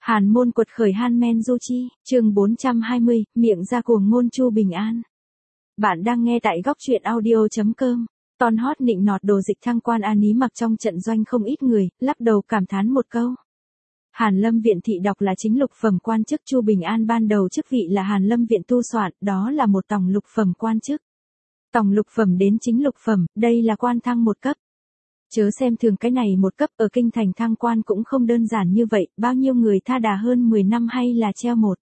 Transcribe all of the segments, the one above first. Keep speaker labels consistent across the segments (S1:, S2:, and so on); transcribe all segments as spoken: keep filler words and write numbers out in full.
S1: Hàn môn quật khởi Han Men Du Chi, chương bốn trăm hai mươi, miệng ra cuồng ngôn Chu Bình An. Bạn đang nghe tại góc truyện audio chấm com. Ton hot nịnh nọt đồ dịch thăng quan An Ý mặc trong trận doanh không ít người, lắc đầu cảm thán một câu. Hàn Lâm Viện thị đọc là chính lục phẩm quan chức, Chu Bình An ban đầu chức vị là Hàn Lâm Viện tu soạn, đó là một tòng lục phẩm quan chức. Tòng lục phẩm đến chính lục phẩm, đây là quan thăng một cấp. Chớ xem thường cái này một cấp, ở kinh thành thăng quan cũng không đơn giản như vậy, bao nhiêu người tha đà hơn mười năm hay là treo một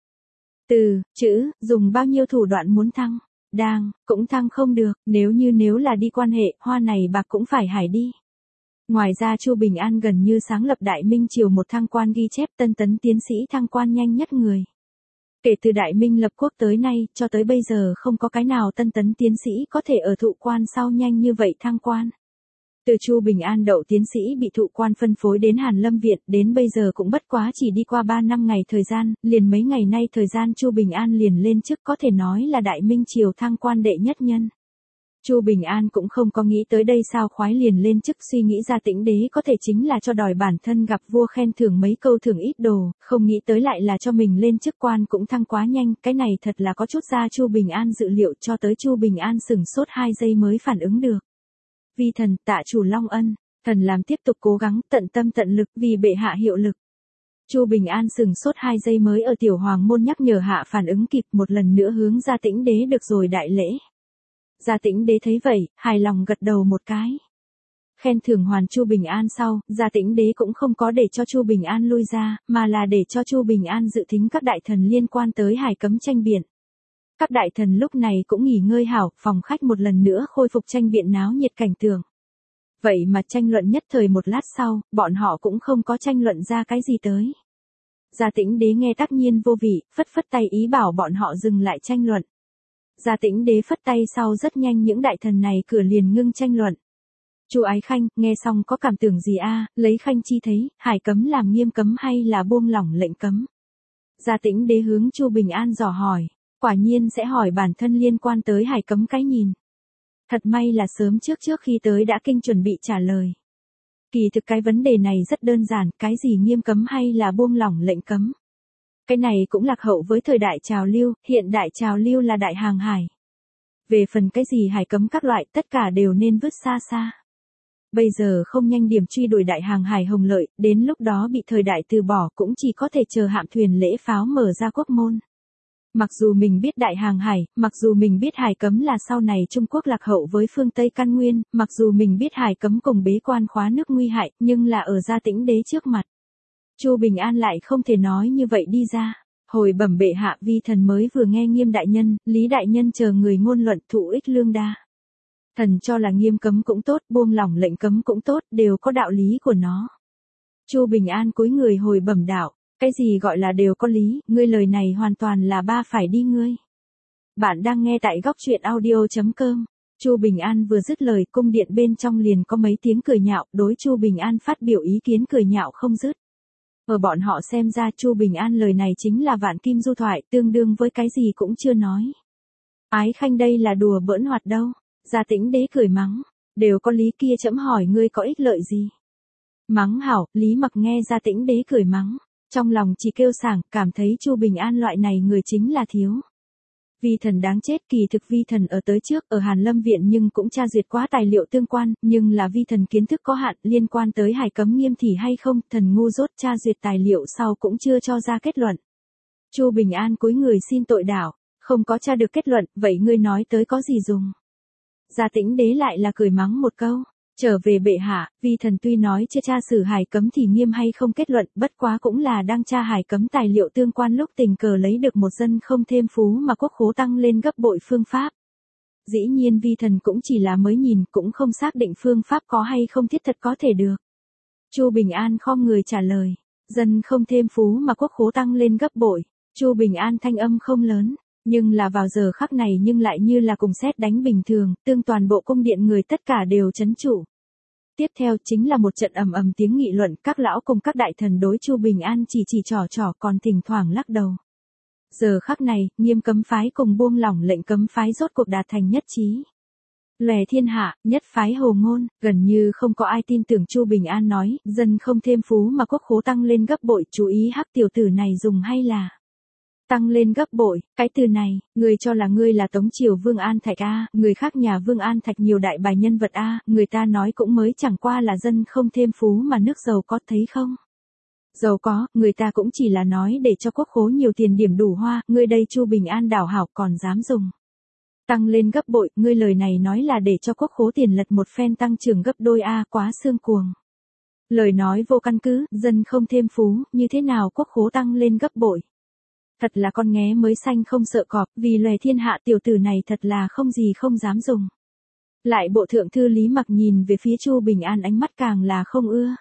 S1: từ, chữ, dùng bao nhiêu thủ đoạn muốn thăng, đang, cũng thăng không được, nếu như nếu là đi quan hệ, hoa này bạc cũng phải hải đi. Ngoài ra Chu Bình An gần như sáng lập Đại Minh Triều một thăng quan ghi chép tân tấn tiến sĩ thăng quan nhanh nhất người. Kể từ Đại Minh lập quốc tới nay, cho tới bây giờ không có cái nào tân tấn tiến sĩ có thể ở thụ quan sau nhanh như vậy thăng quan. Từ Chu Bình An đậu tiến sĩ bị thụ quan phân phối đến Hàn Lâm Viện, đến bây giờ cũng bất quá chỉ đi qua ba năm ngày thời gian, liền mấy ngày nay thời gian Chu Bình An liền lên chức, có thể nói là Đại Minh Triều thăng quan đệ nhất nhân. Chu Bình An cũng không có nghĩ tới đây sao khoái liền lên chức, suy nghĩ ra Tĩnh Đế có thể chính là cho đòi bản thân gặp vua khen thưởng mấy câu thưởng ít đồ, không nghĩ tới lại là cho mình lên chức quan cũng thăng quá nhanh, cái này thật là có chút ra Chu Bình An dự liệu, cho tới Chu Bình An sửng sốt hai giây mới phản ứng được. Vi thần tạ chủ Long ân, thần làm tiếp tục cố gắng, tận tâm tận lực vì bệ hạ hiệu lực. Chu Bình An sừng sốt hai giây mới ở tiểu hoàng môn nhắc nhở hạ phản ứng kịp, một lần nữa hướng ra Tĩnh Đế được rồi đại lễ. Gia Tĩnh Đế thấy vậy, hài lòng gật đầu một cái. Khen thưởng hoàn Chu Bình An sau, Gia Tĩnh Đế cũng không có để cho Chu Bình An lui ra, mà là để cho Chu Bình An dự thính các đại thần liên quan tới Hải Cấm tranh biện. Các đại thần lúc này cũng nghỉ ngơi hảo, phòng khách một lần nữa khôi phục tranh biện náo nhiệt cảnh tượng. Vậy mà tranh luận nhất thời một lát sau, bọn họ cũng không có tranh luận ra cái gì tới. Gia Tĩnh Đế nghe tất nhiên vô vị, phất phất tay ý bảo bọn họ dừng lại tranh luận. Gia Tĩnh Đế phất tay sau rất nhanh những đại thần này cửa liền ngưng tranh luận. Chu Ái Khanh, nghe xong có cảm tưởng gì a? Lấy Khanh chi thấy, Hải Cấm làm nghiêm cấm hay là buông lỏng lệnh cấm? Gia Tĩnh Đế hướng Chu Bình An dò hỏi. Quả nhiên sẽ hỏi bản thân liên quan tới Hải Cấm cái nhìn. Thật may là sớm trước trước khi tới đã kinh chuẩn bị trả lời. Kỳ thực cái vấn đề này rất đơn giản, cái gì nghiêm cấm hay là buông lỏng lệnh cấm. Cái này cũng lạc hậu với thời đại trào lưu, hiện đại trào lưu là đại hàng hải. Về phần cái gì hải cấm các loại, tất cả đều nên vứt xa xa. Bây giờ không nhanh điểm truy đuổi đại hàng hải hồng lợi, đến lúc đó bị thời đại từ bỏ cũng chỉ có thể chờ hạm thuyền lễ pháo mở ra quốc môn. Mặc dù mình biết đại hàng hải, mặc dù mình biết hải cấm là sau này Trung Quốc lạc hậu với phương Tây căn nguyên, mặc dù mình biết hải cấm cùng bế quan khóa nước nguy hại, nhưng là ở Gia Tĩnh Đế trước mặt. Chu Bình An lại không thể nói như vậy đi ra. Hồi bẩm bệ hạ, vi thần mới vừa nghe Nghiêm đại nhân, Lý đại nhân chờ người ngôn luận thụ ích lương đa. Thần cho là nghiêm cấm cũng tốt, buông lỏng lệnh cấm cũng tốt, đều có đạo lý của nó. Chu Bình An cúi người hồi bẩm đạo. Cái gì gọi là đều có lý, ngươi lời này hoàn toàn là ba phải đi ngươi. Bạn đang nghe tại góc truyện audio chấm com. Chu Bình An vừa dứt lời, cung điện bên trong liền có mấy tiếng cười nhạo, đối Chu Bình An phát biểu ý kiến cười nhạo không dứt. Ở bọn họ xem ra Chu Bình An lời này chính là vạn kim du thoại, tương đương với cái gì cũng chưa nói. Ái Khanh đây là đùa bỡn hoạt đâu. Gia Tĩnh Đế cười mắng, đều có lý kia chấm hỏi ngươi có ích lợi gì. Mắng hảo, Lý Mặc nghe Gia Tĩnh Đế cười mắng. Trong lòng chỉ kêu sảng, cảm thấy Chu Bình An loại này người chính là thiếu. Vi thần đáng chết, kỳ thực vi thần ở tới trước ở Hàn Lâm Viện nhưng cũng tra duyệt quá tài liệu tương quan, nhưng là vi thần kiến thức có hạn, liên quan tới Hải Cấm nghiêm thì hay không, thần ngu dốt tra duyệt tài liệu sau cũng chưa cho ra kết luận. Chu Bình An cúi người xin tội đảo, không có tra được kết luận, vậy ngươi nói tới có gì dùng? Gia Tĩnh Đế lại là cười mắng một câu. Trở về bệ hạ, vi thần tuy nói chưa tra xử Hải Cấm thì nghiêm hay không kết luận, bất quá cũng là đang tra Hải Cấm tài liệu tương quan lúc tình cờ lấy được một dân không thêm phú mà quốc khố tăng lên gấp bội phương pháp. Dĩ nhiên vi thần cũng chỉ là mới nhìn, cũng không xác định phương pháp có hay không thiết thật có thể được. Chu Bình An khom người trả lời, dân không thêm phú mà quốc khố tăng lên gấp bội. Chu Bình An thanh âm không lớn. Nhưng là vào giờ khắc này nhưng lại như là cùng sét đánh bình thường, tương toàn bộ cung điện người tất cả đều chấn trụ. Tiếp theo chính là một trận ầm ầm tiếng nghị luận, các lão cùng các đại thần đối Chu Bình An chỉ chỉ trò trò còn thỉnh thoảng lắc đầu. Giờ khắc này, Nghiêm cấm phái cùng buông lỏng lệnh cấm phái rốt cuộc đạt thành nhất trí. Lòe thiên hạ, nhất phái hồ ngôn, gần như không có ai tin tưởng Chu Bình An nói, dân không thêm phú mà quốc khố tăng lên gấp bội, chú ý hắc tiểu tử này dùng hay là tăng lên gấp bội, cái từ này, người cho là ngươi là Tống Triều Vương An Thạch a, người khác nhà Vương An Thạch nhiều đại bài nhân vật a, người ta nói cũng mới chẳng qua là dân không thêm phú mà nước giàu có, thấy không? Giàu có, người ta cũng chỉ là nói để cho quốc khố nhiều tiền điểm đủ hoa, ngươi đây Chu Bình An đảo hảo còn dám dùng. Tăng lên gấp bội, ngươi lời này nói là để cho quốc khố tiền lật một phen tăng trưởng gấp đôi a, quá xương cuồng. Lời nói vô căn cứ, dân không thêm phú, như thế nào quốc khố tăng lên gấp bội. Thật là con nghé mới xanh không sợ cọp, vì lòe thiên hạ tiểu tử này thật là không gì không dám dùng. Lại bộ thượng thư Lý Mặc nhìn về phía Chu Bình An ánh mắt càng là không ưa.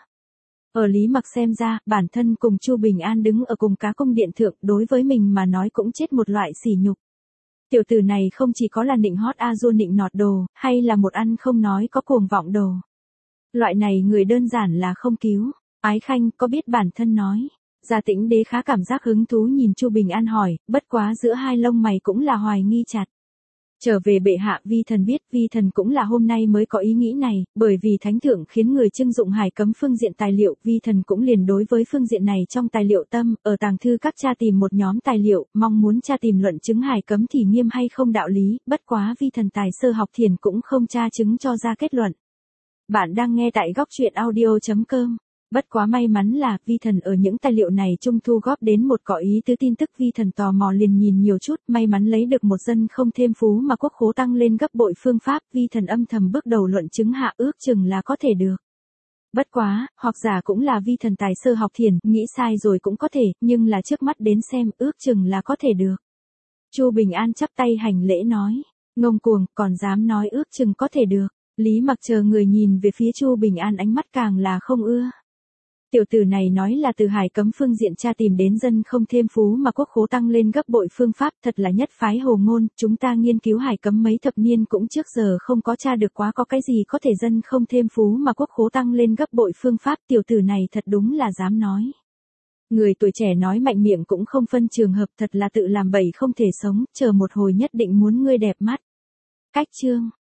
S1: Ở Lý Mặc xem ra, bản thân cùng Chu Bình An đứng ở cùng cá cung điện thượng, đối với mình mà nói cũng chết một loại sỉ nhục. Tiểu tử này không chỉ có là nịnh hót a du nịnh nọt đồ, hay là một ăn không nói có cuồng vọng đồ. Loại này người đơn giản là không cứu. Ái Khanh có biết bản thân nói. Gia Tĩnh Đế khá cảm giác hứng thú nhìn Chu Bình An hỏi, bất quá giữa hai lông mày cũng là hoài nghi chặt. Trở về bệ hạ, vi thần biết, vi thần cũng là hôm nay mới có ý nghĩ này, bởi vì thánh thượng khiến người trưng dụng hải cấm phương diện tài liệu, vi thần cũng liền đối với phương diện này trong tài liệu tâm, ở tàng thư các cha tìm một nhóm tài liệu, mong muốn cha tìm luận chứng hải cấm thì nghiêm hay không đạo lý, bất quá vi thần tài sơ học thiền cũng không tra chứng cho ra kết luận. Bạn đang nghe tại góc truyện audio chấm com. Bất quá may mắn là, vi thần ở những tài liệu này trung thu góp đến một cỏ ý tứ tin tức, vi thần tò mò liền nhìn nhiều chút, may mắn lấy được một dân không thêm phú mà quốc khố tăng lên gấp bội phương pháp, vi thần âm thầm bước đầu luận chứng hạ, ước chừng là có thể được. Bất quá, hoặc giả cũng là vi thần tài sơ học thiền, nghĩ sai rồi cũng có thể, nhưng là trước mắt đến xem, ước chừng là có thể được. Chu Bình An chắp tay hành lễ nói, ngông cuồng, còn dám nói ước chừng có thể được. Lý Mặc chờ người nhìn về phía Chu Bình An ánh mắt càng là không ưa. Tiểu tử này nói là từ hải cấm phương diện cha tìm đến dân không thêm phú mà quốc khố tăng lên gấp bội phương pháp, thật là nhất phái hồ ngôn, chúng ta nghiên cứu hải cấm mấy thập niên cũng trước giờ không có tra được quá có cái gì có thể dân không thêm phú mà quốc khố tăng lên gấp bội phương pháp, tiểu tử này thật đúng là dám nói. Người tuổi trẻ nói mạnh miệng cũng không phân trường hợp, thật là tự làm bậy không thể sống, chờ một hồi nhất định muốn ngươi đẹp mắt. Cách chương